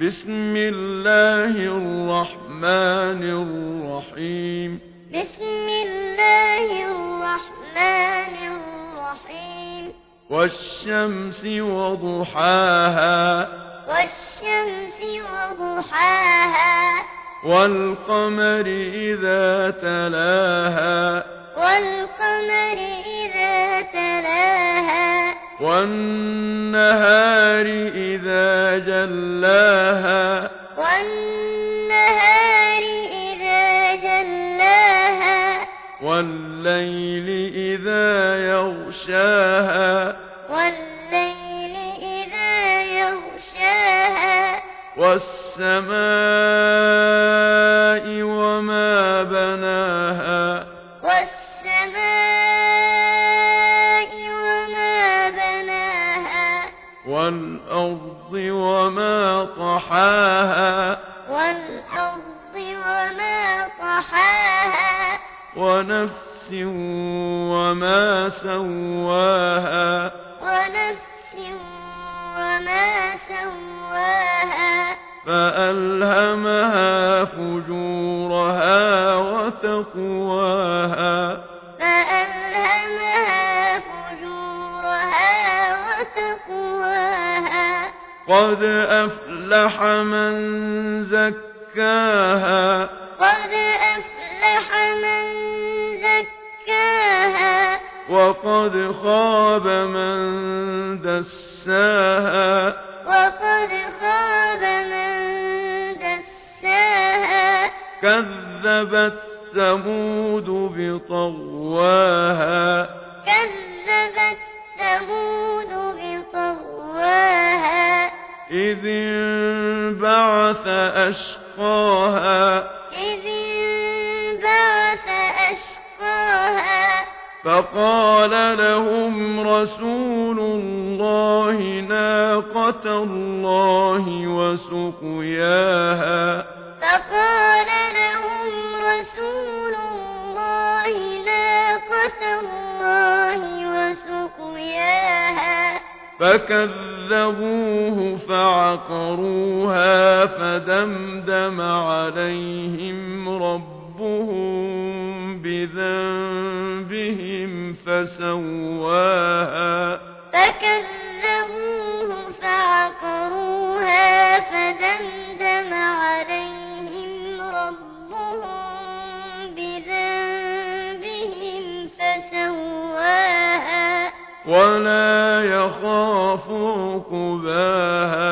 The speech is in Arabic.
بسم الله الرحمن الرحيم بسم الله الرحمن الرحيم والشمس وضحاها والشمس وضحاها والقمر إذا تلاها والقمر إذا تلاها والنهار إذا جلاها والنهار إذا جلاها والليل إذا يغشاها والليل إذا يغشاها والسماء وما بناها والسماء وما بناها والأرض وما طحاها والأرض وما طحاها ونفس وما سواها ونفس وما سواها فألهمها فجورها وتقواها فألهمها فجورها وتقواها قد أفلح من زكاها قد أفلح من زكاها وقد خاب من دساها وقد خاب من دساها كذبت ثمود بطغواها كذبت ثمود بطغواها إذ انبعث أشقاها إذ انبعث أشقاها فقال لهم رسول الله ناقة الله وسقياها فقال لهم رسول الله ناقة الله وسقياها فكذبوه فعقروها فدمدم عليهم ربهم بذنبهم فسواها فكذبوه فعقروها فدمدم عليهم ربهم بذنبهم فسواها ولا يخاف عقباها